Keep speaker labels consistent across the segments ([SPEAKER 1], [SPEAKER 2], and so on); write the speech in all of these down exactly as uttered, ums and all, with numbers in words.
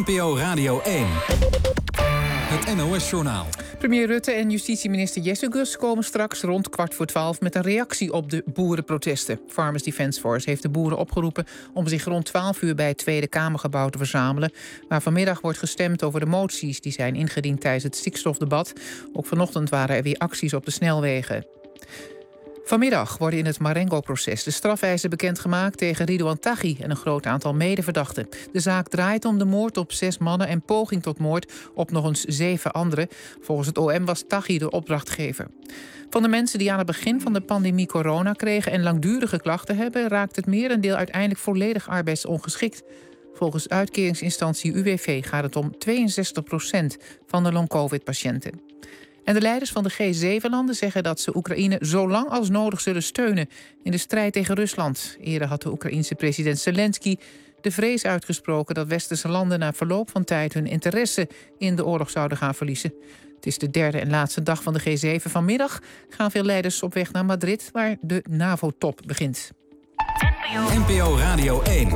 [SPEAKER 1] P O Radio één. Het N O S-journaal.
[SPEAKER 2] Premier Rutte en justitieminister Jessegus komen straks rond kwart voor twaalf met een reactie op de boerenprotesten. Farmers Defence Force heeft de boeren opgeroepen om zich rond twaalf uur bij het Tweede Kamergebouw te verzamelen, waar vanmiddag wordt gestemd over de moties die zijn ingediend tijdens het stikstofdebat. Ook vanochtend waren er weer acties op de snelwegen. Vanmiddag worden in het Marengo-proces de strafeisen bekendgemaakt tegen Ridouan Taghi en een groot aantal medeverdachten. De zaak draait om de moord op zes mannen en poging tot moord op nog eens zeven anderen. Volgens het O M was Taghi de opdrachtgever. Van de mensen die aan het begin van de pandemie corona kregen en langdurige klachten hebben, raakt het merendeel uiteindelijk volledig arbeidsongeschikt. Volgens uitkeringsinstantie U W V gaat het om tweeënzestig procent van de long-covid-patiënten. En de leiders van de G zeven landen zeggen dat ze Oekraïne zo lang als nodig zullen steunen in de strijd tegen Rusland. Eerder had de Oekraïense president Zelensky de vrees uitgesproken dat westerse landen na verloop van tijd hun interesse in de oorlog zouden gaan verliezen. Het is de derde en laatste dag van de G zeven. Vanmiddag gaan veel leiders op weg naar Madrid, waar de NAVO-top begint.
[SPEAKER 1] N P O Radio één.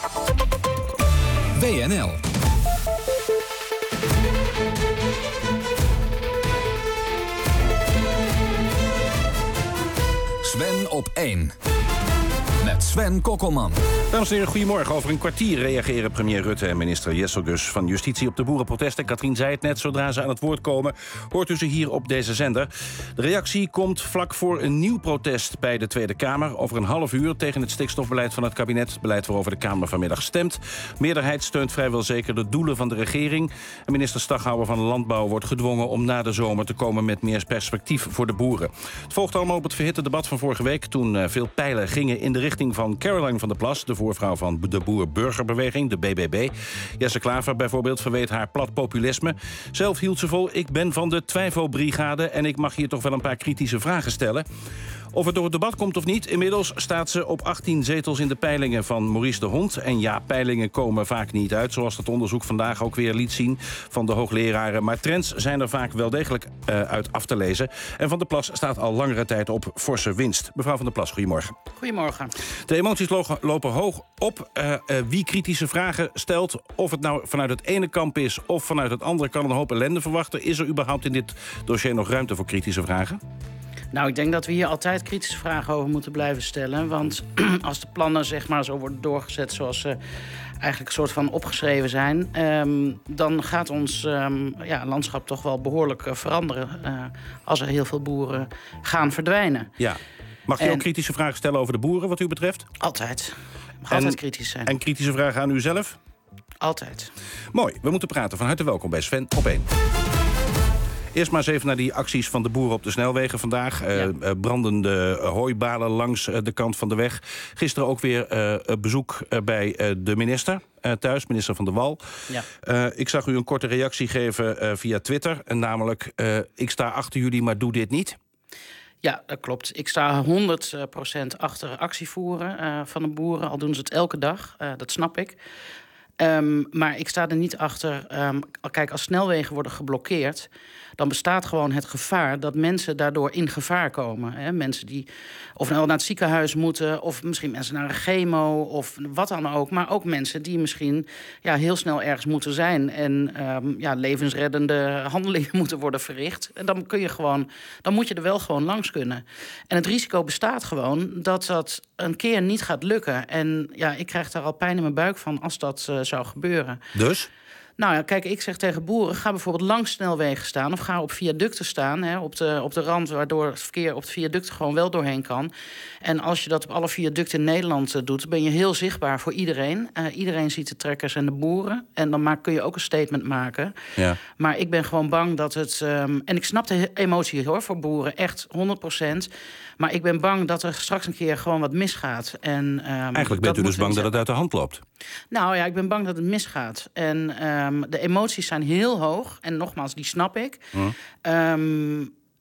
[SPEAKER 1] W N L. Sven op één. Met Sven Kokkelman.
[SPEAKER 3] Dames en heren, goedemorgen. Over een kwartier reageren premier Rutte en minister Jessegus van Justitie op de boerenprotesten. Katrien zei het net, zodra ze aan het woord komen, hoort u ze hier op deze zender. De reactie komt vlak voor een nieuw protest bij de Tweede Kamer. Over een half uur tegen het stikstofbeleid van het kabinet. Beleid waarover de Kamer vanmiddag stemt. Meerderheid steunt vrijwel zeker de doelen van de regering. En minister Staghouwer van Landbouw wordt gedwongen om na de zomer te komen met meer perspectief voor de boeren. Het volgt allemaal op het verhitte debat van vorige week, toen veel pijlen gingen in de richting van Caroline van der Plas, de voorvrouw van de Boer-Burgerbeweging, de B B B. Jesse Klaver bijvoorbeeld verweet haar plat populisme. Zelf hield ze vol, ik ben van de twijfelbrigade en ik mag hier toch wel een paar kritische vragen stellen. Of het door het debat komt of niet, inmiddels staat ze op achttien zetels in de peilingen van Maurice de Hond. En ja, peilingen komen vaak niet uit, zoals het onderzoek vandaag ook weer liet zien van de hoogleraren. Maar trends zijn er vaak wel degelijk uh, uit af te lezen. En Van der Plas staat al langere tijd op forse winst. Mevrouw Van der Plas, goedemorgen.
[SPEAKER 4] Goedemorgen.
[SPEAKER 3] De emoties lopen hoog op. Uh, uh, wie kritische vragen stelt, of het nou vanuit het ene kamp is of vanuit het andere, kan een hoop ellende verwachten. Is er überhaupt in dit dossier nog ruimte voor kritische vragen?
[SPEAKER 4] Nou, ik denk dat we hier altijd kritische vragen over moeten blijven stellen. Want als de plannen zeg maar zo worden doorgezet zoals ze eigenlijk een soort van opgeschreven zijn, Um, dan gaat ons um, ja, landschap toch wel behoorlijk uh, veranderen uh, als er heel veel boeren gaan verdwijnen.
[SPEAKER 3] Ja. Mag je en... ook kritische vragen stellen over de boeren wat u betreft?
[SPEAKER 4] Altijd. Mag
[SPEAKER 3] en,
[SPEAKER 4] altijd kritisch zijn.
[SPEAKER 3] En kritische vragen aan u zelf?
[SPEAKER 4] Altijd.
[SPEAKER 3] Mooi, we moeten praten. Van harte welkom bij Sven op één. Eerst maar eens even naar die acties van de boeren op de snelwegen vandaag. Ja. Uh, brandende hooibalen langs uh, de kant van de weg. Gisteren ook weer uh, bezoek uh, bij uh, de minister uh, thuis, minister Van der Wal.
[SPEAKER 4] Ja.
[SPEAKER 3] Uh, ik zag u een korte reactie geven uh, via Twitter. En namelijk, uh, ik sta achter jullie, maar doe dit niet.
[SPEAKER 4] Ja, dat klopt. Ik sta honderd procent achter actievoeren uh, van de boeren. Al doen ze het elke dag, uh, dat snap ik. Um, maar ik sta er niet achter. Um, kijk, als snelwegen worden geblokkeerd, dan bestaat gewoon het gevaar dat mensen daardoor in gevaar komen. Hè? Mensen die of nou naar het ziekenhuis moeten, of misschien mensen naar een chemo, of wat dan ook. Maar ook mensen die misschien ja, heel snel ergens moeten zijn en um, ja, levensreddende handelingen moeten worden verricht. En dan kun je gewoon, dan moet je er wel gewoon langs kunnen. En het risico bestaat gewoon dat dat een keer niet gaat lukken. En ja, ik krijg daar al pijn in mijn buik van als dat uh, zou gebeuren.
[SPEAKER 3] Dus?
[SPEAKER 4] Nou ja, kijk, ik zeg tegen boeren, ga bijvoorbeeld langs snelwegen staan of ga op viaducten staan, hè, op, de, op de rand, waardoor het verkeer op de viaducten gewoon wel doorheen kan. En als je dat op alle viaducten in Nederland uh, doet, ben je heel zichtbaar voor iedereen. Uh, iedereen ziet de trekkers en de boeren. En dan maak, kun je ook een statement maken.
[SPEAKER 3] Ja.
[SPEAKER 4] Maar ik ben gewoon bang dat het... Um, en ik snap de emotie hoor, voor boeren, echt honderd procent. Maar ik ben bang dat er straks een keer gewoon wat misgaat. En, um,
[SPEAKER 3] Eigenlijk bent u dus bang dat het uit de hand loopt?
[SPEAKER 4] Nou ja, ik ben bang dat het misgaat. En um, de emoties zijn heel hoog. En nogmaals, die snap ik.
[SPEAKER 3] Hm.
[SPEAKER 4] Um,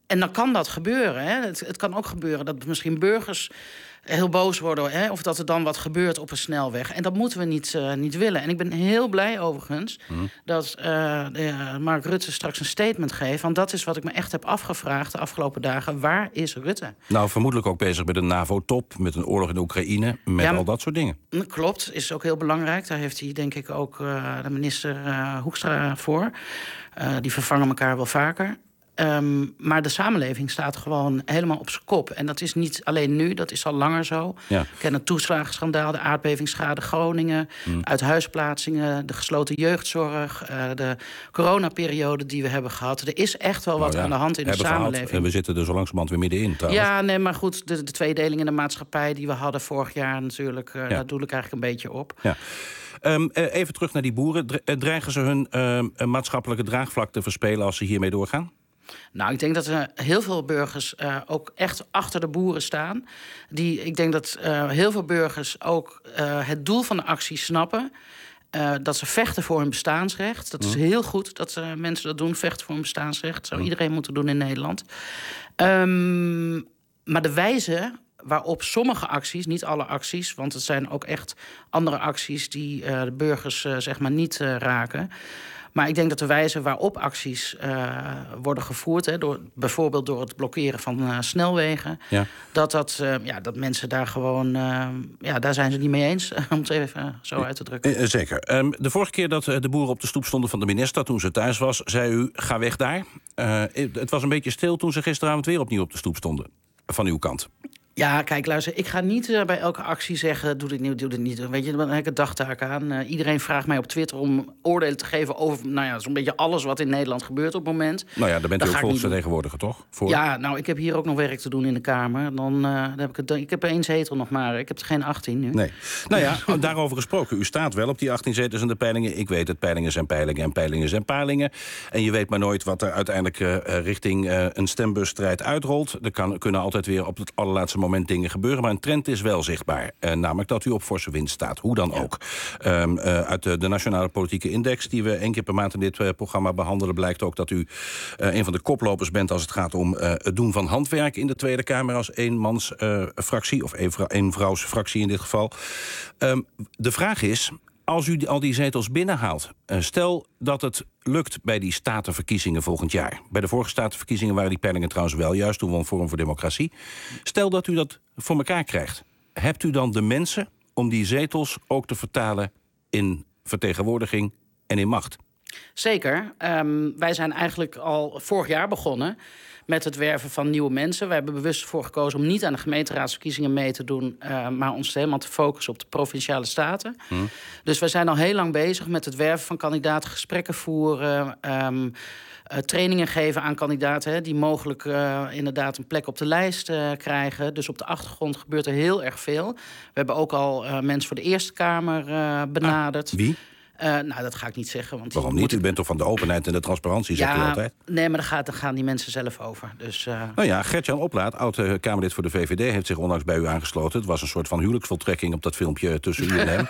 [SPEAKER 4] en dan kan dat gebeuren. Hè. Het, het kan ook gebeuren dat misschien burgers heel boos worden, hè, of dat er dan wat gebeurt op een snelweg. En dat moeten we niet, uh, niet willen. En ik ben heel blij overigens mm. dat uh, de, Mark Rutte straks een statement geeft. Want dat is wat ik me echt heb afgevraagd de afgelopen dagen. Waar is Rutte?
[SPEAKER 3] Nou, vermoedelijk ook bezig met een NAVO-top, met een oorlog in Oekraïne, met ja, al dat soort dingen.
[SPEAKER 4] Klopt, is ook heel belangrijk. Daar heeft hij denk ik ook uh, de minister uh, Hoekstra voor. Uh, die vervangen elkaar wel vaker. Um, maar de samenleving staat gewoon helemaal op zijn kop. En dat is niet alleen nu, dat is al langer zo. Ja. Ik ken het toeslagenschandaal, de aardbevingsschade Groningen, mm. uithuisplaatsingen, de gesloten jeugdzorg, uh, de coronaperiode die we hebben gehad. Er is echt wel wat nou ja, aan de hand in de samenleving.
[SPEAKER 3] Gehad, en we zitten er zo langzamerhand weer middenin trouwens.
[SPEAKER 4] Ja, nee, maar goed, de, de tweedeling in de maatschappij die we hadden vorig jaar natuurlijk, uh, ja. daar doe ik eigenlijk een beetje op.
[SPEAKER 3] Ja. Um, even terug naar die boeren. Dreigen ze hun uh, maatschappelijke draagvlak te verspelen als ze hiermee doorgaan?
[SPEAKER 4] Nou, ik denk dat er heel veel burgers uh, ook echt achter de boeren staan. Die, ik denk dat uh, heel veel burgers ook uh, het doel van de actie snappen. Uh, dat ze vechten voor hun bestaansrecht. Dat is heel goed dat uh, mensen dat doen, vechten voor hun bestaansrecht. Dat zou iedereen moeten doen in Nederland. Um, maar de wijze waarop sommige acties, niet alle acties, want het zijn ook echt andere acties die uh, de burgers uh, zeg maar niet uh, raken. Maar ik denk dat de wijze waarop acties uh, worden gevoerd, hè, door, bijvoorbeeld door het blokkeren van uh, snelwegen, ja. dat, dat, uh, ja, dat mensen daar gewoon, uh, ja, daar zijn ze niet mee eens, om het even uh, zo uit te drukken.
[SPEAKER 3] Uh, zeker. Um, de vorige keer dat uh, de boeren op de stoep stonden van de minister, toen ze thuis was, zei u, ga weg daar. Uh, het was een beetje stil toen ze gisteravond weer opnieuw op de stoep stonden, van uw kant.
[SPEAKER 4] Ja, kijk, luister, ik ga niet uh, bij elke actie zeggen, doe dit niet, doe dit niet. Weet je, dan heb ik een dagtaak aan. Uh, iedereen vraagt mij op Twitter om oordelen te geven over, nou ja, zo'n beetje alles wat in Nederland gebeurt op het moment.
[SPEAKER 3] Nou ja, daar bent u ook volksvertegenwoordiger, toch? Voor...
[SPEAKER 4] Ja, nou, ik heb hier ook nog werk te doen in de Kamer. Dan, uh, dan heb ik, het, ik heb één zetel nog maar, ik heb er geen achttien nu.
[SPEAKER 3] Nee. Nou ja, daarover gesproken, u staat wel op die achttien zetels in de peilingen. Ik weet het, peilingen zijn peilingen en peilingen zijn palingen. En je weet maar nooit wat er uiteindelijk uh, richting uh, een stembusstrijd uitrolt. Er kan, kunnen altijd weer op het allerlaatste moment dingen gebeuren. Maar een trend is wel zichtbaar. Uh, namelijk dat u op forse winst staat. Hoe dan ja. ook. Um, uh, uit de, de Nationale Politieke Index, die we één keer per maand in dit uh, programma behandelen, blijkt ook dat u uh, een van de koplopers bent als het gaat om uh, het doen van handwerk in de Tweede Kamer als eenmans uh, fractie, of eenvrouws fractie in dit geval. Um, de vraag is, als u al die zetels binnenhaalt, uh, stel dat het lukt bij die statenverkiezingen volgend jaar. Bij de vorige statenverkiezingen waren die peilingen trouwens wel juist, toen won Forum voor Democratie. Stel dat u dat voor elkaar krijgt. Hebt u dan de mensen om die zetels ook te vertalen in vertegenwoordiging en in macht?
[SPEAKER 4] Zeker. Um, wij zijn eigenlijk al vorig jaar begonnen met het werven van nieuwe mensen. We hebben bewust voor gekozen om niet aan de gemeenteraadsverkiezingen mee te doen, uh, maar ons helemaal te focussen op de provinciale staten. Hmm. Dus we zijn al heel lang bezig met het werven van kandidaten, gesprekken voeren, um, uh, trainingen geven aan kandidaten, hè, die mogelijk uh, inderdaad een plek op de lijst uh, krijgen. Dus op de achtergrond gebeurt er heel erg veel. We hebben ook al uh, mensen voor de Eerste Kamer uh, benaderd.
[SPEAKER 3] Ah, wie?
[SPEAKER 4] Uh, nou, dat ga ik niet zeggen. Want
[SPEAKER 3] waarom niet? U bent toch van de openheid en de transparantie, zegt
[SPEAKER 4] ja,
[SPEAKER 3] u altijd?
[SPEAKER 4] Nee, maar daar, gaat, daar gaan die mensen zelf over. Dus, uh...
[SPEAKER 3] Nou ja, Gert-Jan Oplaat, oud-Kamerlid voor de V V D, heeft zich onlangs bij u aangesloten. Het was een soort van huwelijksvoltrekking op dat filmpje tussen u en hem.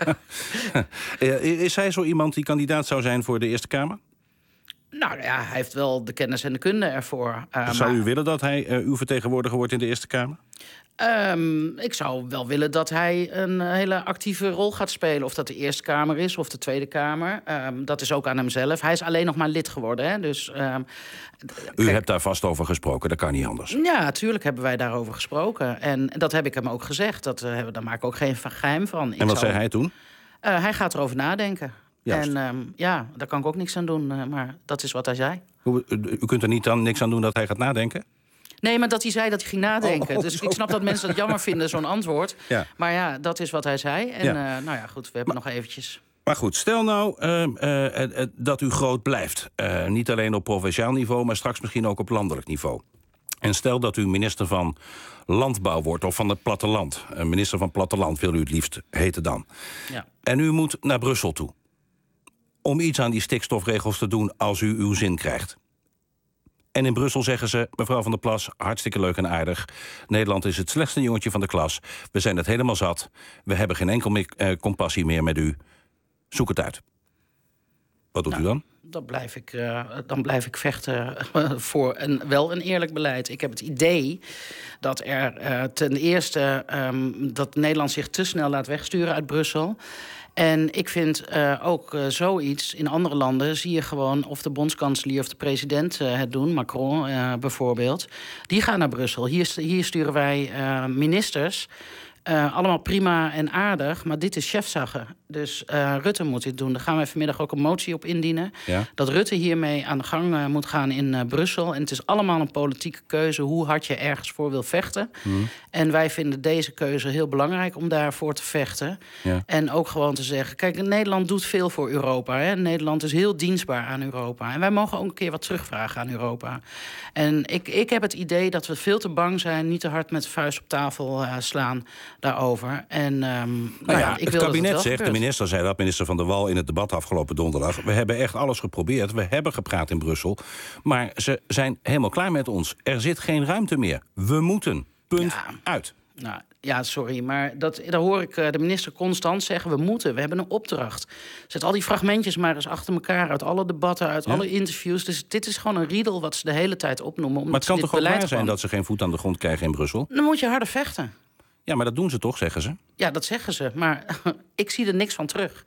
[SPEAKER 3] Is hij zo iemand die kandidaat zou zijn voor de Eerste Kamer?
[SPEAKER 4] Nou ja, hij heeft wel de kennis en de kunde ervoor. Uh,
[SPEAKER 3] zou
[SPEAKER 4] maar...
[SPEAKER 3] u willen dat hij uh, uw vertegenwoordiger wordt in de Eerste Kamer?
[SPEAKER 4] Um, ik zou wel willen dat hij een hele actieve rol gaat spelen. Of dat de Eerste Kamer is of de Tweede Kamer. Um, dat is ook aan hemzelf. Hij is alleen nog maar lid geworden. Hè? Dus, um,
[SPEAKER 3] U kijk, hebt daar vast over gesproken, dat kan niet anders.
[SPEAKER 4] Ja, natuurlijk hebben wij daarover gesproken. En dat heb ik hem ook gezegd. Dat, uh, daar maak ik ook geen geheim van. Ik
[SPEAKER 3] en wat
[SPEAKER 4] zou...
[SPEAKER 3] zei hij toen?
[SPEAKER 4] Uh, hij gaat erover nadenken.
[SPEAKER 3] Juist.
[SPEAKER 4] En um, ja, daar kan ik ook niks aan doen. Uh, maar dat is wat hij zei.
[SPEAKER 3] U, u kunt er niet dan niks aan doen dat hij gaat nadenken?
[SPEAKER 4] Nee, maar dat hij zei dat hij ging nadenken.
[SPEAKER 3] Oh, oh,
[SPEAKER 4] dus
[SPEAKER 3] zo.
[SPEAKER 4] ik snap dat mensen dat jammer vinden, zo'n antwoord.
[SPEAKER 3] Ja.
[SPEAKER 4] Maar ja, dat is wat hij zei. En ja. Uh, nou ja, goed, we hebben maar, nog eventjes...
[SPEAKER 3] Maar goed, stel nou uh, uh, uh, dat u groot blijft. Uh, niet alleen op provinciaal niveau, maar straks misschien ook op landelijk niveau. En stel dat u minister van Landbouw wordt, of van het platteland. Uh, minister van Platteland wil u het liefst heten dan.
[SPEAKER 4] Ja.
[SPEAKER 3] En u moet naar Brussel toe. Om iets aan die stikstofregels te doen als u uw zin krijgt. En in Brussel zeggen ze, mevrouw Van der Plas, hartstikke leuk en aardig. Nederland is het slechtste jongetje van de klas. We zijn het helemaal zat. We hebben geen enkel meer, eh, compassie meer met u. Zoek het uit. Wat doet
[SPEAKER 4] nou,
[SPEAKER 3] u dan?
[SPEAKER 4] dan blijf ik, uh, dan blijf ik vechten uh, voor een, wel een eerlijk beleid. Ik heb het idee dat er uh, ten eerste um, dat Nederland zich te snel laat wegsturen uit Brussel. En ik vind uh, ook uh, zoiets in andere landen zie je gewoon of de bondskanselier of de president uh, het doen, Macron uh, bijvoorbeeld. Die gaan naar Brussel. Hier, hier sturen wij uh, ministers. Uh, allemaal prima en aardig, maar dit is chefzagge. Dus uh, Rutte moet dit doen. Daar gaan wij vanmiddag ook een motie op indienen. Ja. Dat Rutte hiermee aan de gang uh, moet gaan in uh, Brussel. En het is allemaal een politieke keuze hoe hard je ergens voor wil vechten. Mm. En wij vinden deze keuze heel belangrijk om daarvoor te vechten. Ja. En ook gewoon te zeggen, kijk, Nederland doet veel voor Europa. Hè? Nederland is heel dienstbaar aan Europa. En wij mogen ook een keer wat terugvragen aan Europa. En ik, ik heb het idee dat we veel te bang zijn, niet te hard met de vuist op tafel uh, slaan daarover. En um, nou
[SPEAKER 3] nou ja,
[SPEAKER 4] ja, ik
[SPEAKER 3] het
[SPEAKER 4] wil
[SPEAKER 3] kabinet
[SPEAKER 4] dat het
[SPEAKER 3] zegt, de minister zei dat, minister Van der Wal in het debat afgelopen donderdag, we hebben echt alles geprobeerd, we hebben gepraat in Brussel, maar ze zijn helemaal klaar met ons. Er zit geen ruimte meer. We moeten. Punt. Ja. Uit.
[SPEAKER 4] Nou, ja, sorry, maar dat, daar hoor ik de minister constant zeggen, we moeten, we hebben een opdracht. Zet al die fragmentjes maar eens achter elkaar uit alle debatten, uit ja. alle interviews. Dus dit is gewoon een riedel wat ze de hele tijd opnoemen.
[SPEAKER 3] Maar het kan toch ook waar zijn dat ze geen voet aan de grond krijgen in Brussel?
[SPEAKER 4] Dan moet je harder vechten.
[SPEAKER 3] Ja, maar dat doen ze toch, zeggen ze?
[SPEAKER 4] Ja, dat zeggen ze, maar ik zie er niks van terug.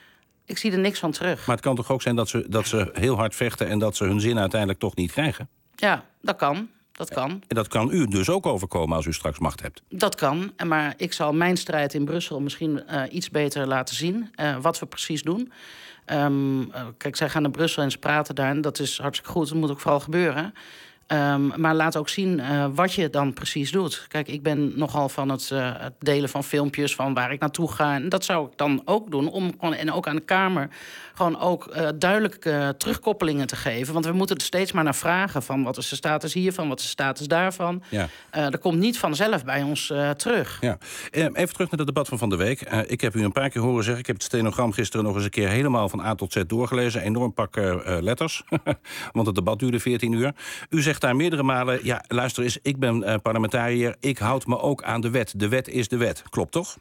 [SPEAKER 4] Ik zie er niks van terug.
[SPEAKER 3] Maar het kan toch ook zijn dat ze, dat ze heel hard vechten en dat ze hun zin uiteindelijk toch niet krijgen?
[SPEAKER 4] Ja, dat kan. Dat kan.
[SPEAKER 3] En dat kan u dus ook overkomen als u straks macht hebt?
[SPEAKER 4] Dat kan, maar ik zal mijn strijd in Brussel misschien uh, iets beter laten zien. Uh, wat we precies doen. Um, uh, kijk, zij gaan naar Brussel en ze praten daar. En dat is hartstikke goed, dat moet ook vooral gebeuren. Um, maar laat ook zien uh, wat je dan precies doet. Kijk, ik ben nogal van het, uh, het delen van filmpjes van waar ik naartoe ga. En dat zou ik dan ook doen. Om, en ook aan de Kamer gewoon ook uh, duidelijke uh, terugkoppelingen te geven. Want we moeten er steeds maar naar vragen van wat is de status hiervan, wat is de status daarvan. Ja. Uh, dat komt niet vanzelf bij ons uh, terug.
[SPEAKER 3] Ja. Even terug naar het debat van van de week. Uh, ik heb u een paar keer horen zeggen, ik heb het stenogram gisteren nog eens een keer helemaal van A tot Z doorgelezen. Enorm pak uh, letters. Want het debat duurde veertien uur. U zegt daar meerdere malen, ja, luister eens, ik ben uh, parlementariër, ik houd me ook aan de wet. De wet is de wet. Klopt toch?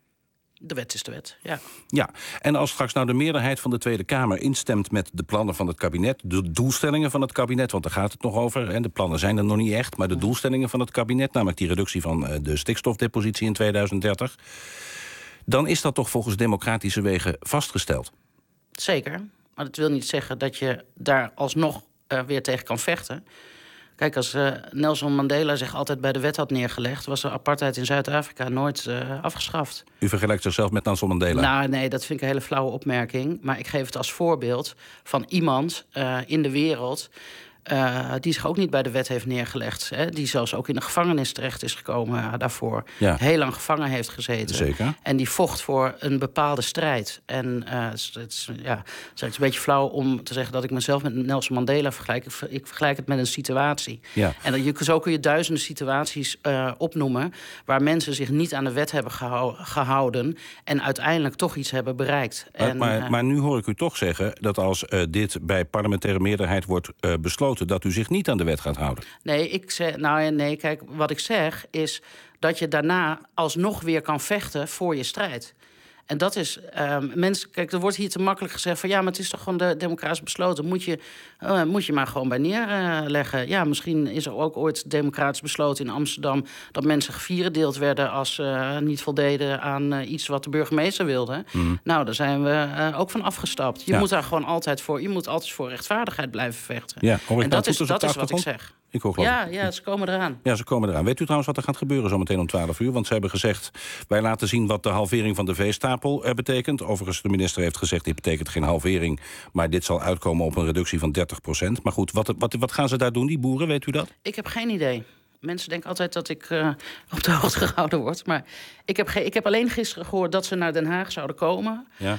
[SPEAKER 4] De wet is de wet, ja.
[SPEAKER 3] Ja, en als straks nou de meerderheid van de Tweede Kamer instemt met de plannen van het kabinet, de doelstellingen van het kabinet, want daar gaat het nog over, en de plannen zijn er nog niet echt, maar de doelstellingen van het kabinet, namelijk die reductie van uh, de stikstofdepositie in tweeduizend dertig, dan is dat toch volgens democratische wegen vastgesteld?
[SPEAKER 4] Zeker, maar dat wil niet zeggen dat je daar alsnog uh, weer tegen kan vechten. Kijk, als uh, Nelson Mandela zich altijd bij de wet had neergelegd, was de apartheid in Zuid-Afrika nooit uh, afgeschaft.
[SPEAKER 3] U vergelijkt zichzelf met Nelson Mandela?
[SPEAKER 4] Nou, nee, dat vind ik een hele flauwe opmerking. Maar ik geef het als voorbeeld van iemand uh, in de wereld Uh, die zich ook niet bij de wet heeft neergelegd. Hè, die zelfs ook in de gevangenis terecht is gekomen uh, daarvoor. Ja. Heel lang gevangen heeft gezeten.
[SPEAKER 3] Zeker.
[SPEAKER 4] En die vocht voor een bepaalde strijd. En uh, het, is, ja, het is een beetje flauw om te zeggen dat ik mezelf met Nelson Mandela vergelijk. Ik, ver, ik vergelijk het met een situatie. Ja. En dat je, zo kun je duizenden situaties uh, opnoemen waar mensen zich niet aan de wet hebben gehou, gehouden en uiteindelijk toch iets hebben bereikt.
[SPEAKER 3] Maar,
[SPEAKER 4] en,
[SPEAKER 3] maar,
[SPEAKER 4] uh,
[SPEAKER 3] maar nu hoor ik u toch zeggen dat als uh, dit bij parlementaire meerderheid wordt uh, besloten, dat u zich niet aan de wet gaat houden.
[SPEAKER 4] Nee, ik zeg, nou nee, kijk, wat ik zeg is dat je daarna alsnog weer kan vechten voor je strijd. En dat is, um, mensen, kijk, er wordt hier te makkelijk gezegd van ja, maar het is toch gewoon de democratisch besloten. Moet je, uh, moet je maar gewoon bij neerleggen. Uh, ja, misschien is er ook ooit democratisch besloten in Amsterdam dat mensen gevierendeeld werden als ze uh, niet voldeden aan uh, iets wat de burgemeester wilde. Mm. Nou, daar zijn we uh, ook van afgestapt. Je ja. moet daar gewoon altijd voor, je moet altijd voor rechtvaardigheid blijven vechten.
[SPEAKER 3] Ja,
[SPEAKER 4] en dat is, dat is wat ik zeg.
[SPEAKER 3] Ik hoor
[SPEAKER 4] ja, ja, ze komen eraan.
[SPEAKER 3] Ja, ze komen eraan. Weet u trouwens wat er gaat gebeuren zometeen om twaalf uur? Want ze hebben gezegd, wij laten zien wat de halvering van de veestapel er betekent. Overigens, de minister heeft gezegd, dit betekent geen halvering, maar dit zal uitkomen op een reductie van dertig procent. Maar goed, wat, wat, wat gaan ze daar doen, die boeren? Weet u dat?
[SPEAKER 4] Ik heb geen idee. Mensen denken altijd dat ik uh, op de hoogte gehouden word. Maar ik heb, ge- ik heb alleen gisteren gehoord dat ze naar Den Haag zouden komen. Ja.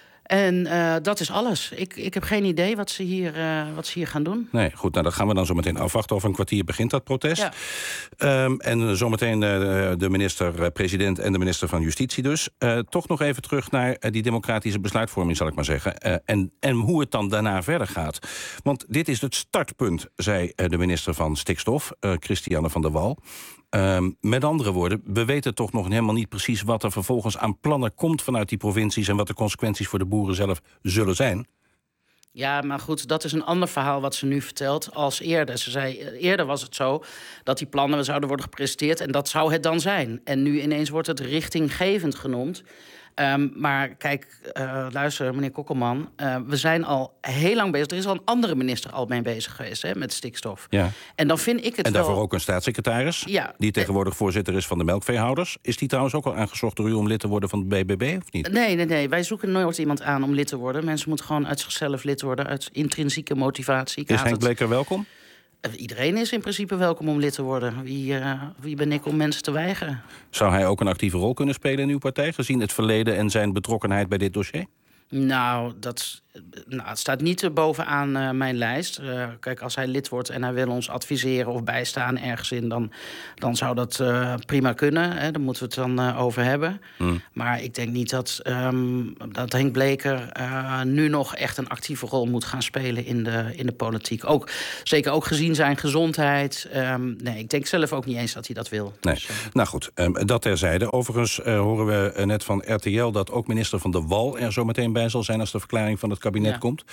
[SPEAKER 4] En uh, dat is alles. Ik, ik heb geen idee wat ze, hier, uh, wat ze hier gaan doen.
[SPEAKER 3] Nee, goed, nou dat gaan we dan zo meteen afwachten. Over een kwartier begint dat protest. Ja. Um, en zometeen uh, de minister-president en de minister van Justitie dus. Uh, toch nog even terug naar uh, die democratische besluitvorming, zal ik maar zeggen. Uh, en, en hoe het dan daarna verder gaat. Want dit is het startpunt, zei uh, de minister van Stikstof, uh, Christiane van der Wal. Um, met andere woorden, we weten toch nog helemaal niet precies wat er vervolgens aan plannen komt vanuit die provincies en wat de consequenties voor de boeren zelf zullen zijn.
[SPEAKER 4] Ja, maar goed, dat is een ander verhaal wat ze nu vertelt als eerder. Ze zei, eerder was het zo dat die plannen zouden worden gepresenteerd en dat zou het dan zijn. En nu ineens wordt het richtinggevend genoemd. Um, maar kijk, uh, luister, meneer Kokkelman, uh, we zijn al heel lang bezig. Er is al een andere minister al mee bezig geweest, hè, met stikstof.
[SPEAKER 3] Ja.
[SPEAKER 4] En dan vind ik het
[SPEAKER 3] En daarvoor
[SPEAKER 4] wel...
[SPEAKER 3] ook een staatssecretaris,
[SPEAKER 4] ja.
[SPEAKER 3] die tegenwoordig voorzitter is van de melkveehouders. Is die trouwens ook al aangezocht door u om lid te worden van de B B B, of niet?
[SPEAKER 4] Nee, nee, nee. Wij zoeken nooit iemand aan om lid te worden. Mensen moeten gewoon uit zichzelf lid worden, uit intrinsieke motivatie. Ik
[SPEAKER 3] is Henk
[SPEAKER 4] het...
[SPEAKER 3] Bleker welkom?
[SPEAKER 4] Iedereen is in principe welkom om lid te worden. Wie, uh, wie ben ik om mensen te weigeren?
[SPEAKER 3] Zou hij ook een actieve rol kunnen spelen in uw partij, gezien het verleden en zijn betrokkenheid bij dit dossier?
[SPEAKER 4] Nou, dat nou, het staat niet bovenaan uh, mijn lijst. Uh, kijk, als hij lid wordt en hij wil ons adviseren of bijstaan ergens in, dan, dan zou dat uh, prima kunnen. Hè. Daar moeten we het dan uh, over hebben. Hmm. Maar ik denk niet dat, um, dat Henk Bleker uh, nu nog echt een actieve rol moet gaan spelen in de, in de politiek. Ook, zeker ook gezien zijn gezondheid. Um, nee, ik denk zelf ook niet eens dat hij dat wil.
[SPEAKER 3] Nee.
[SPEAKER 4] Dus, uh...
[SPEAKER 3] Nou goed, um, dat terzijde. Overigens uh, horen we uh, net van R T L dat ook minister Van der Wal er zo meteen bij zal zijn als de verklaring van het kabinet ja. komt.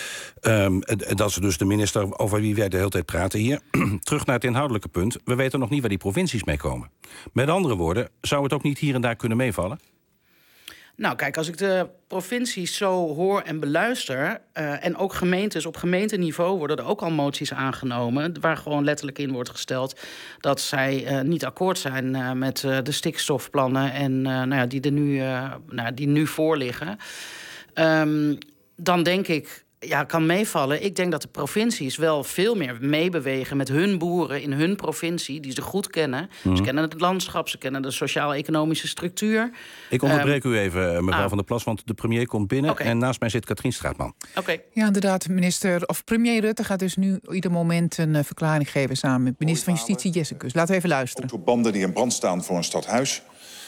[SPEAKER 3] Um, dat is dus de minister over wie wij de hele tijd praten hier. Terug naar het inhoudelijke punt. We weten nog niet waar die provincies mee komen. Met andere woorden, zou het ook niet hier en daar kunnen meevallen?
[SPEAKER 4] Nou, kijk, als ik de provincies zo hoor en beluister... Uh, en ook gemeentes, op gemeenteniveau worden er ook al moties aangenomen... waar gewoon letterlijk in wordt gesteld dat zij uh, niet akkoord zijn uh, met uh, de stikstofplannen... en uh, nou ja, die er nu, uh, nou, die nu voor liggen. Um, dan denk ik... Ja, kan meevallen. Ik denk dat de provincies wel veel meer meebewegen met hun boeren in hun provincie, die ze goed kennen. Mm-hmm. Ze kennen het landschap, ze kennen de sociaal-economische structuur.
[SPEAKER 3] Ik onderbreek um, u even, mevrouw ah. Van der Plas, want de premier komt binnen.
[SPEAKER 4] Okay.
[SPEAKER 3] En naast mij zit Katrien Straatman.
[SPEAKER 4] Oké. Okay.
[SPEAKER 2] Ja, inderdaad, minister of premier Rutte gaat dus nu ieder moment een uh, verklaring geven samen met minister van Justitie Jesse Gus. Laten we even luisteren.
[SPEAKER 5] Autobanden die in brand staan voor een stadhuis.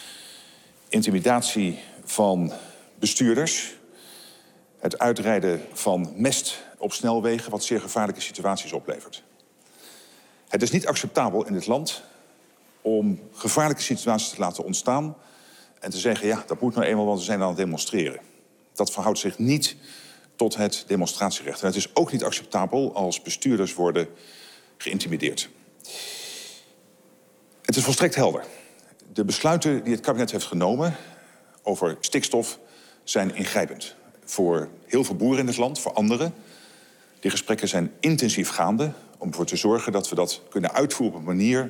[SPEAKER 5] Intimidatie van bestuurders. Het uitrijden van mest op snelwegen, wat zeer gevaarlijke situaties oplevert. Het is niet acceptabel in dit land om gevaarlijke situaties te laten ontstaan en te zeggen, ja, dat moet nou eenmaal, want we zijn aan het demonstreren. Dat verhoudt zich niet tot het demonstratierecht. En het is ook niet acceptabel als bestuurders worden geïntimideerd. Het is volstrekt helder. De besluiten die het kabinet heeft genomen over stikstof zijn ingrijpend. Voor heel veel boeren in het land, voor anderen. Die gesprekken zijn intensief gaande om ervoor te zorgen dat we dat kunnen uitvoeren op een manier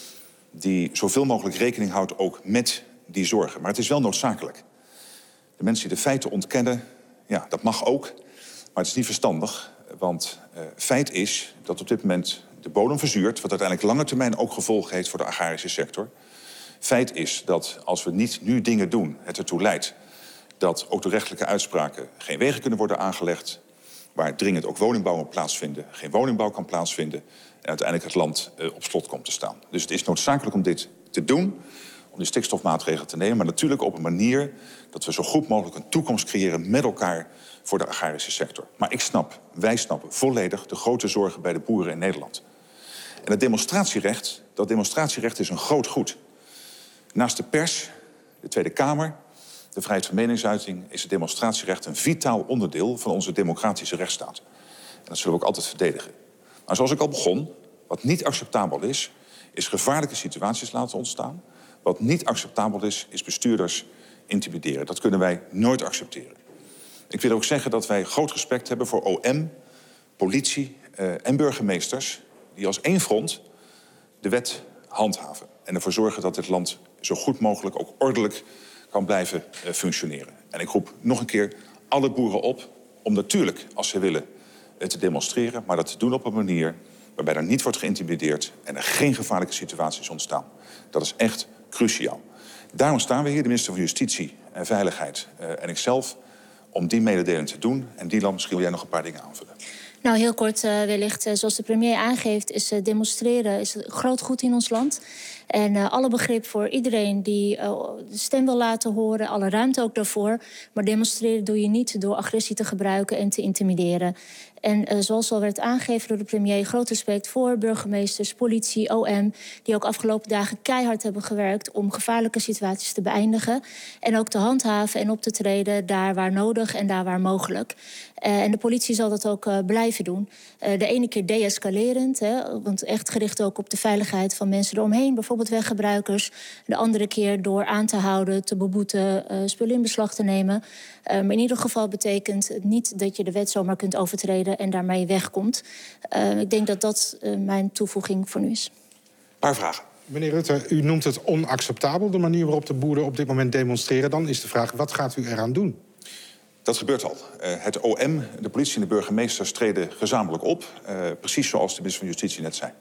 [SPEAKER 5] die zoveel mogelijk rekening houdt ook met die zorgen. Maar het is wel noodzakelijk. De mensen die de feiten ontkennen, ja, dat mag ook. Maar het is niet verstandig, want uh, feit is dat op dit moment de bodem verzuurt, wat uiteindelijk lange termijn ook gevolgen heeft voor de agrarische sector. Feit is dat als we niet nu dingen doen, het ertoe leidt dat ook door rechtelijke uitspraken geen wegen kunnen worden aangelegd, waar dringend ook woningbouw moet plaatsvinden, geen woningbouw kan plaatsvinden en uiteindelijk het land uh, op slot komt te staan. Dus het is noodzakelijk om dit te doen, om die stikstofmaatregelen te nemen, maar natuurlijk op een manier dat we zo goed mogelijk een toekomst creëren met elkaar voor de agrarische sector. Maar ik snap, wij snappen volledig de grote zorgen bij de boeren in Nederland. En het demonstratierecht, dat demonstratierecht is een groot goed. Naast de pers, de Tweede Kamer, de vrijheid van meningsuiting, is het demonstratierecht een vitaal onderdeel van onze democratische rechtsstaat. En dat zullen we ook altijd verdedigen. Maar zoals ik al begon, wat niet acceptabel is, is gevaarlijke situaties laten ontstaan. Wat niet acceptabel is, is bestuurders intimideren. Dat kunnen wij nooit accepteren. Ik wil ook zeggen dat wij groot respect hebben voor O M, politie uh, en burgemeesters, die als één front de wet handhaven. En ervoor zorgen dat dit land zo goed mogelijk ook ordelijk kan blijven uh, functioneren. En ik roep nog een keer alle boeren op om natuurlijk, als ze willen, uh, te demonstreren, maar dat te doen op een manier waarbij er niet wordt geïntimideerd en er geen gevaarlijke situaties ontstaan. Dat is echt cruciaal. Daarom staan we hier, de minister van Justitie en Veiligheid uh, en ikzelf, om die mededeling te doen. En Dylan, misschien wil jij nog een paar dingen aanvullen.
[SPEAKER 6] Nou, heel kort uh, wellicht, uh, zoals de premier aangeeft, is uh, demonstreren is een groot goed in ons land. En uh, alle begrip voor iedereen die uh, de stem wil laten horen, alle ruimte ook daarvoor. Maar demonstreren doe je niet door agressie te gebruiken en te intimideren. En uh, zoals al werd aangegeven door de premier, groot respect voor burgemeesters, politie, O M... die ook afgelopen dagen keihard hebben gewerkt om gevaarlijke situaties te beëindigen. En ook te handhaven en op te treden daar waar nodig en daar waar mogelijk. Uh, en de politie zal dat ook uh, blijven doen. Uh, de ene keer deescalerend, hè, want echt gericht ook op de veiligheid van mensen eromheen, bijvoorbeeld weggebruikers. De andere keer door aan te houden, te beboeten, uh, spullen in beslag te nemen. Uh, maar in ieder geval betekent het niet dat je de wet zomaar kunt overtreden en daarmee wegkomt. Uh, ik denk dat dat uh, mijn toevoeging voor nu is.
[SPEAKER 5] Een paar vragen.
[SPEAKER 7] Meneer Rutte, u noemt het onacceptabel, de manier waarop de boeren op dit moment demonstreren. Dan is de vraag, wat gaat u eraan doen?
[SPEAKER 5] Dat gebeurt al. Uh, het O M, de politie en de burgemeesters treden gezamenlijk op. Uh, precies zoals de minister van Justitie net zei.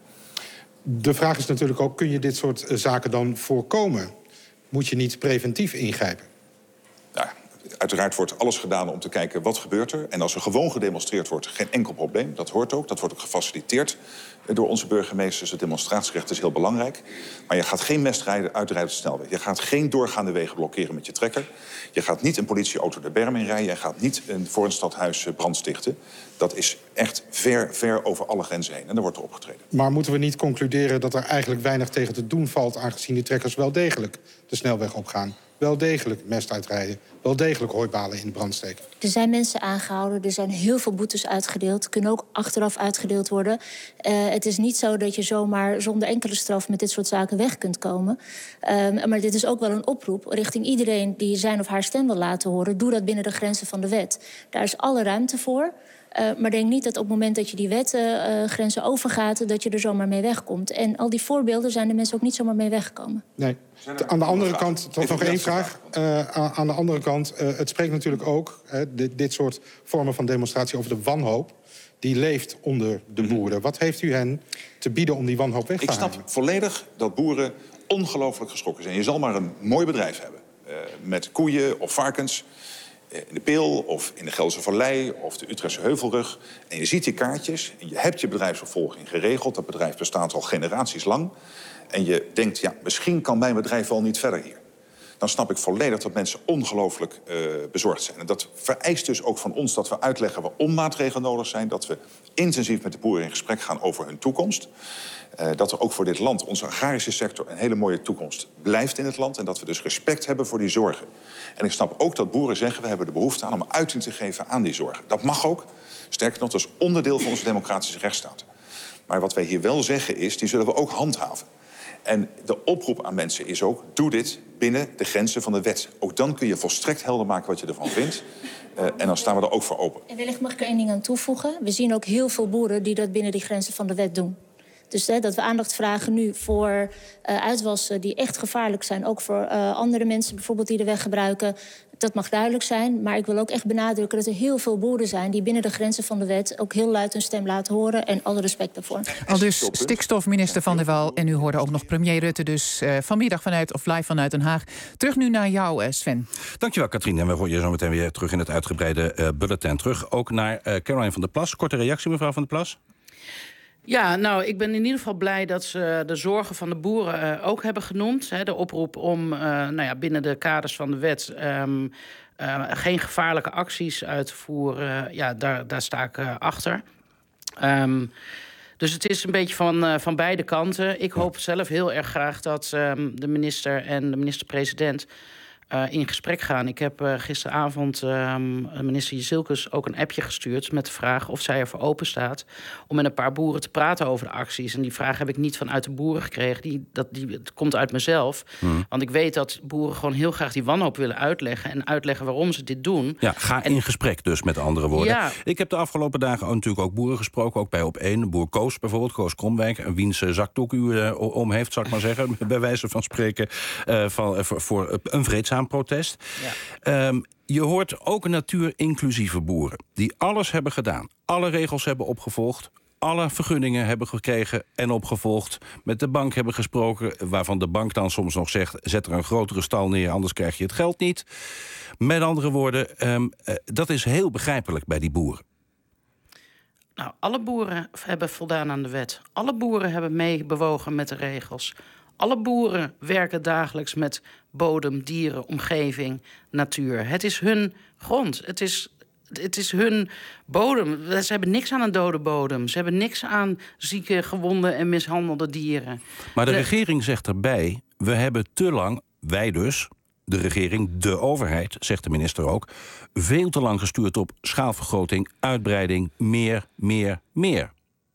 [SPEAKER 7] De vraag is natuurlijk ook, kun je dit soort uh, zaken dan voorkomen? Moet je niet preventief ingrijpen?
[SPEAKER 5] Nou, uiteraard wordt alles gedaan om te kijken wat gebeurt er. En als er gewoon gedemonstreerd wordt, geen enkel probleem. Dat hoort ook. Dat wordt ook gefaciliteerd door onze burgemeesters. Het demonstratierecht is heel belangrijk. Maar je gaat geen mest rijden, uitrijden op de snelweg. Je gaat geen doorgaande wegen blokkeren met je trekker. Je gaat niet een politieauto de berm in rijden. Je gaat niet een, voor een stadhuis brand stichten. Dat is echt ver, ver over alle grenzen heen. En daar wordt er opgetreden.
[SPEAKER 7] Maar moeten we niet concluderen dat er eigenlijk weinig tegen te doen valt, aangezien die trekkers wel degelijk de snelweg opgaan? Wel degelijk mest uitrijden, wel degelijk hooibalen in de brand steken.
[SPEAKER 6] Er zijn mensen aangehouden, er zijn heel veel boetes uitgedeeld. Kunnen ook achteraf uitgedeeld worden. Uh, het is niet zo dat je zomaar zonder enkele straf met dit soort zaken weg kunt komen. Um, maar dit is ook wel een oproep richting iedereen die zijn of haar stem wil laten horen. Doe dat binnen de grenzen van de wet. Daar is alle ruimte voor. Uh, maar denk niet dat op het moment dat je die wetgrenzen uh, overgaat, dat je er zomaar mee wegkomt. En al die voorbeelden zijn de mensen ook niet zomaar mee weggekomen.
[SPEAKER 7] Nee. Aan de andere kant, toch nog één vraag. Uh, aan de andere kant, uh, het spreekt natuurlijk ook, uh, dit, dit soort vormen van demonstratie over de wanhoop. Die leeft onder de boeren. Wat heeft u hen te bieden om die wanhoop weg te halen?
[SPEAKER 5] Ik snap volledig dat boeren ongelooflijk geschrokken zijn. Je zal maar een mooi bedrijf hebben. Uh, met koeien of varkens. In de Peel of in de Gelderse Vallei of de Utrechtse Heuvelrug. En je ziet die kaartjes en je hebt je bedrijfsopvolging geregeld. Dat bedrijf bestaat al generaties lang. En je denkt, ja, misschien kan mijn bedrijf wel niet verder hier. Dan snap ik volledig dat mensen ongelooflijk uh, bezorgd zijn. En dat vereist dus ook van ons dat we uitleggen waarom maatregelen nodig zijn. Dat we intensief met de boeren in gesprek gaan over hun toekomst. Uh, dat er ook voor dit land, onze agrarische sector, een hele mooie toekomst blijft in het land. En dat we dus respect hebben voor die zorgen. En ik snap ook dat boeren zeggen, we hebben de behoefte aan om uiting te geven aan die zorgen. Dat mag ook. Sterker nog, dat is onderdeel van onze democratische rechtsstaat. Maar wat wij hier wel zeggen is, die zullen we ook handhaven. En de oproep aan mensen is ook, doe dit binnen de grenzen van de wet. Ook dan kun je volstrekt helder maken wat je ervan vindt. Uh, en dan staan we er ook voor open.
[SPEAKER 6] En wellicht mag ik er één ding aan toevoegen. We zien ook heel veel boeren die dat binnen die grenzen van de wet doen. Dus hè, dat we aandacht vragen nu voor uh, uitwassen die echt gevaarlijk zijn. Ook voor uh, andere mensen bijvoorbeeld die de weg gebruiken. Dat mag duidelijk zijn. Maar ik wil ook echt benadrukken dat er heel veel boeren zijn die binnen de grenzen van de wet ook heel luid hun stem laten horen. En alle respect daarvoor.
[SPEAKER 2] Al dus stikstofminister Van der Wal. En u hoorde ook nog premier Rutte dus uh, vanmiddag vanuit, of live vanuit Den Haag. Terug nu naar jou, uh, Sven.
[SPEAKER 3] Dankjewel, Katrien. En we horen je zo meteen weer terug in het uitgebreide uh, bulletin. Terug ook naar uh, Caroline van der Plas. Korte reactie, mevrouw van der Plas.
[SPEAKER 4] Ja, nou, ik ben in ieder geval blij dat ze de zorgen van de boeren uh, ook hebben genoemd. Hè, de oproep om uh, nou ja, binnen de kaders van de wet um, uh, geen gevaarlijke acties uit te voeren. Uh, ja, daar, daar sta ik uh, achter. Um, dus het is een beetje van, uh, van beide kanten. Ik hoop zelf heel erg graag dat um, de minister en de minister-president Uh, in gesprek gaan. Ik heb uh, gisteravond uh, minister Jezielkus ook een appje gestuurd met de vraag of zij ervoor open staat om met een paar boeren te praten over de acties. En die vraag heb ik niet vanuit de boeren gekregen. Die, dat, die, het komt uit mezelf. Hmm. Want ik weet dat boeren gewoon heel graag die wanhoop willen uitleggen en uitleggen waarom ze dit doen.
[SPEAKER 3] Ja, ga en, in gesprek dus, met andere woorden. Ja. Ik heb de afgelopen dagen ook, natuurlijk ook boeren gesproken, ook bij Op één. Boer Koos bijvoorbeeld, Koos Kromwijk, wiens zakdoek u uh, om heeft, zal ik maar zeggen, bij wijze van spreken, uh, van, uh, voor, voor een vreedzaam protest. Ja. Um, je hoort ook natuurinclusieve boeren die alles hebben gedaan, alle regels hebben opgevolgd, alle vergunningen hebben gekregen en opgevolgd, met de bank hebben gesproken, waarvan de bank dan soms nog zegt, zet er een grotere stal neer, anders krijg je het geld niet. Met andere woorden, um, uh, dat is heel begrijpelijk bij die boeren.
[SPEAKER 4] Nou, alle boeren hebben voldaan aan de wet. Alle boeren hebben meebewogen met de regels. alle boeren werken dagelijks met bodem, dieren, omgeving, natuur. Het is hun grond. Het is, het is hun bodem. Ze hebben niks aan een dode bodem. Ze hebben niks aan zieke, gewonde en mishandelde dieren.
[SPEAKER 3] Maar de,
[SPEAKER 4] de
[SPEAKER 3] regering zegt erbij, we hebben te lang, wij dus, de regering, de overheid, zegt de minister ook, veel te lang gestuurd op schaalvergroting, uitbreiding, meer, meer, meer.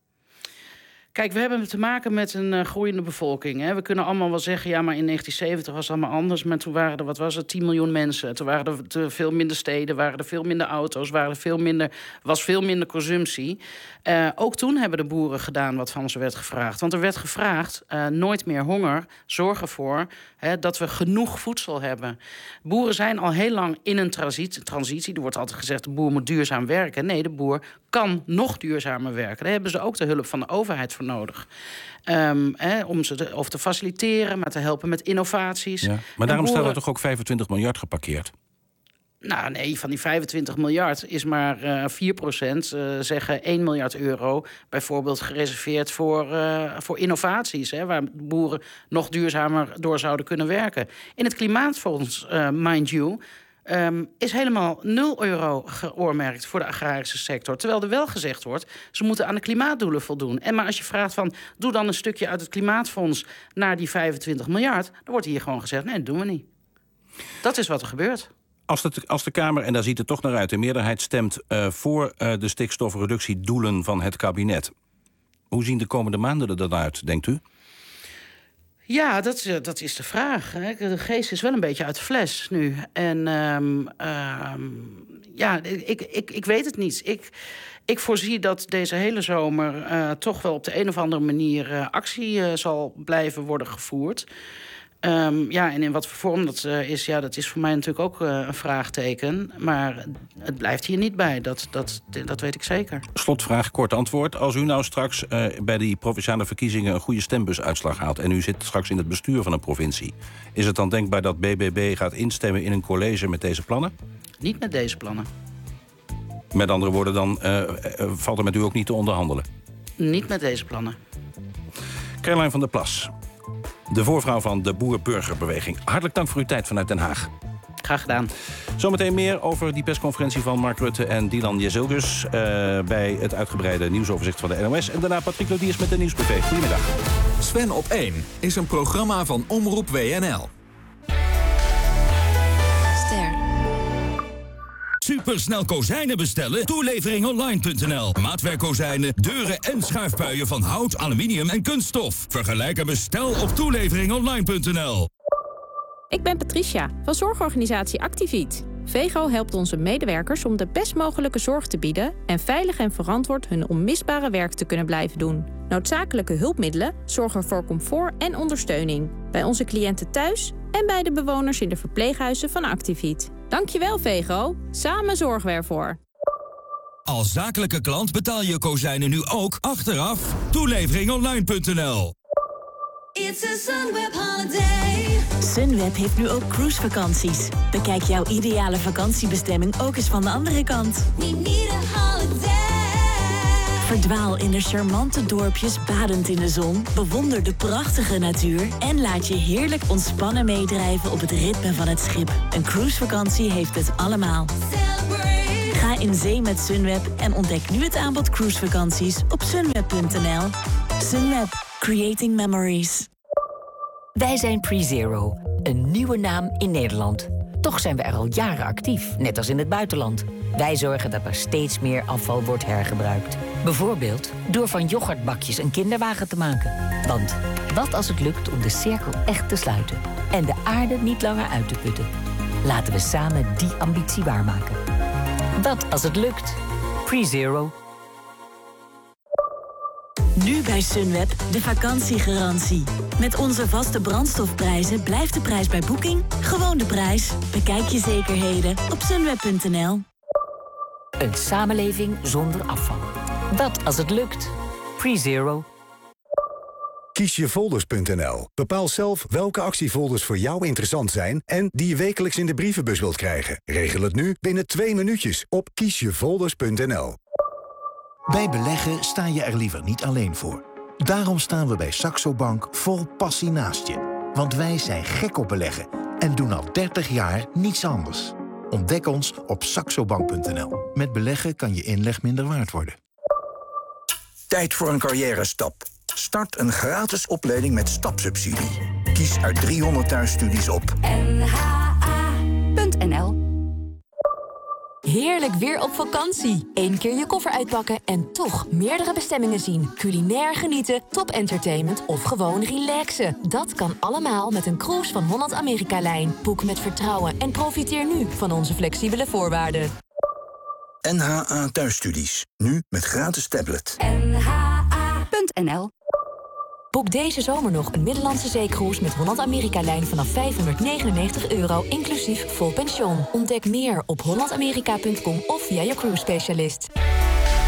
[SPEAKER 4] Kijk, we hebben te maken met een uh, groeiende bevolking. Hè. We kunnen allemaal wel zeggen, ja, maar in negentien zeventig was het allemaal anders. Maar toen waren er, wat was het, tien miljoen mensen. Toen waren er te veel minder steden, waren er veel minder auto's, waren er veel minder, was veel minder consumptie. Uh, ook toen hebben de boeren gedaan wat van ze werd gevraagd. Want er werd gevraagd, uh, nooit meer honger, zorg ervoor hè, dat we genoeg voedsel hebben. Boeren zijn al heel lang in een transitie. transitie. Er wordt altijd gezegd, de boer moet duurzaam werken. Nee, de boer kan nog duurzamer werken. Daar hebben ze ook de hulp van de overheid voor nodig. Um, hè, om ze te, of te faciliteren, maar te helpen met innovaties.
[SPEAKER 3] Ja, maar daarom
[SPEAKER 4] boeren...
[SPEAKER 3] staat er toch ook vijfentwintig miljard geparkeerd?
[SPEAKER 4] Nou nee, van die vijfentwintig miljard is maar uh, vier procent, uh, zeggen één miljard euro... bijvoorbeeld gereserveerd voor, uh, voor innovaties... Hè, waar boeren nog duurzamer door zouden kunnen werken. In het Klimaatfonds, uh, mind you... Um, is helemaal nul euro geoormerkt voor de agrarische sector. Terwijl er wel gezegd wordt, ze moeten aan de klimaatdoelen voldoen. En maar als je vraagt van, doe dan een stukje uit het Klimaatfonds naar die vijfentwintig miljard... dan wordt hier gewoon gezegd, nee, dat doen we niet. Dat is wat er gebeurt.
[SPEAKER 3] Als de, als de Kamer, en daar ziet het toch naar uit, de meerderheid stemt uh, voor uh, de stikstofreductiedoelen van het kabinet. Hoe zien de komende maanden er dan uit, denkt u?
[SPEAKER 4] Ja, dat, dat is de vraag. Hè. De geest is wel een beetje uit de fles nu. En um, um, ja, ik, ik, ik weet het niet. Ik, ik voorzie dat deze hele zomer uh, toch wel op de een of andere manier uh, actie uh, zal blijven worden gevoerd. Um, ja, en in wat voor vorm dat uh, is, ja, dat is voor mij natuurlijk ook uh, een vraagteken. Maar het blijft hier niet bij, dat, dat, dat weet ik zeker.
[SPEAKER 3] Slotvraag, kort antwoord. Als u nou straks uh, bij die provinciale verkiezingen een goede stembusuitslag haalt... en u zit straks in het bestuur van een provincie... is het dan denkbaar dat B B B gaat instemmen in een college met deze plannen?
[SPEAKER 4] Niet met deze plannen.
[SPEAKER 3] Met andere woorden, dan uh, uh, valt er met u ook niet te onderhandelen?
[SPEAKER 4] Niet met deze plannen.
[SPEAKER 3] Caroline van der Plas, de voorvrouw van de Boer-Burgerbeweging. Hartelijk dank voor uw tijd vanuit Den Haag.
[SPEAKER 4] Graag gedaan.
[SPEAKER 3] Zometeen meer over die persconferentie van Mark Rutte en Dylan Jezilgus... Uh, bij het uitgebreide nieuwsoverzicht van de N O S. En daarna Patrick Lodiers met de Nieuwsbuffet. Goedemiddag.
[SPEAKER 1] Sven op één is een programma van Omroep W N L.
[SPEAKER 8] Ster.
[SPEAKER 9] Supersnel kozijnen bestellen? toelevering online punt n l. Maatwerkkozijnen, deuren en schuifpuien van hout, aluminium en kunststof. Vergelijk en bestel op toelevering online punt n l.
[SPEAKER 8] Ik ben Patricia van zorgorganisatie Activiet. Vego helpt onze medewerkers om de best mogelijke zorg te bieden... en veilig en verantwoord hun onmisbare werk te kunnen blijven doen. Noodzakelijke hulpmiddelen zorgen voor comfort en ondersteuning. Bij onze cliënten thuis en bij de bewoners in de verpleeghuizen van Activiet. Dankjewel Vego, samen zorgen we ervoor.
[SPEAKER 9] Als zakelijke klant betaal je kozijnen nu ook achteraf. toelevering online punt n l.
[SPEAKER 10] It's a Sunweb holiday.
[SPEAKER 11] Sunweb heeft nu ook cruisevakanties. Bekijk jouw ideale vakantiebestemming ook eens van de andere kant.
[SPEAKER 10] We need a holiday.
[SPEAKER 11] Verdwaal in de charmante dorpjes badend in de zon. Bewonder de prachtige natuur. En laat je heerlijk ontspannen meedrijven op het ritme van het schip. Een cruisevakantie heeft het allemaal.
[SPEAKER 10] Celebrate.
[SPEAKER 11] Ga in zee met Sunweb en ontdek nu het aanbod cruisevakanties op sunweb punt n l. Sunweb. Creating memories.
[SPEAKER 12] Wij zijn PreZero, een nieuwe naam in Nederland. Toch zijn we er al jaren actief, net als in het buitenland. Wij zorgen dat er steeds meer afval wordt hergebruikt. Bijvoorbeeld door van yoghurtbakjes een kinderwagen te maken. Want wat als het lukt om de cirkel echt te sluiten... en de aarde niet langer uit te putten? Laten we samen die ambitie waarmaken. Wat als het lukt? PreZero.
[SPEAKER 11] Nu bij Sunweb de vakantiegarantie. Met onze vaste brandstofprijzen blijft de prijs bij boeking gewoon de prijs. Bekijk je zekerheden op sunweb punt n l.
[SPEAKER 12] Een samenleving zonder afval. Wat als het lukt? PreZero.
[SPEAKER 13] Kiesjefolders punt n l. Bepaal zelf welke actiefolders voor jou interessant zijn... en die je wekelijks in de brievenbus wilt krijgen. Regel het nu binnen twee minuutjes op kiesjefolders punt n l.
[SPEAKER 14] Bij beleggen sta je er liever niet alleen voor. Daarom staan we bij Saxo Bank vol passie naast je. Want wij zijn gek op beleggen en doen al dertig jaar niets anders. Ontdek ons op saxobank punt n l. Met beleggen kan je inleg minder waard worden.
[SPEAKER 15] Tijd voor een carrière-stap. Start een gratis opleiding met stapsubsidie. Kies uit driehonderd thuisstudies op
[SPEAKER 16] N H A punt N L.
[SPEAKER 17] Heerlijk weer op vakantie. Eén keer je koffer uitpakken en toch meerdere bestemmingen zien. Culinair genieten, top entertainment of gewoon relaxen. Dat kan allemaal met een cruise van Holland America-lijn. Boek met vertrouwen en profiteer nu van onze flexibele voorwaarden.
[SPEAKER 15] N H A Thuisstudies. Nu met gratis tablet.
[SPEAKER 16] N H A punt N L.
[SPEAKER 17] Boek deze zomer nog een Middellandse zeecruise met Holland Amerika-lijn vanaf vijfhonderdnegenennegentig euro, inclusief vol pension. Ontdek meer op holland amerika punt com of via je cruise specialist.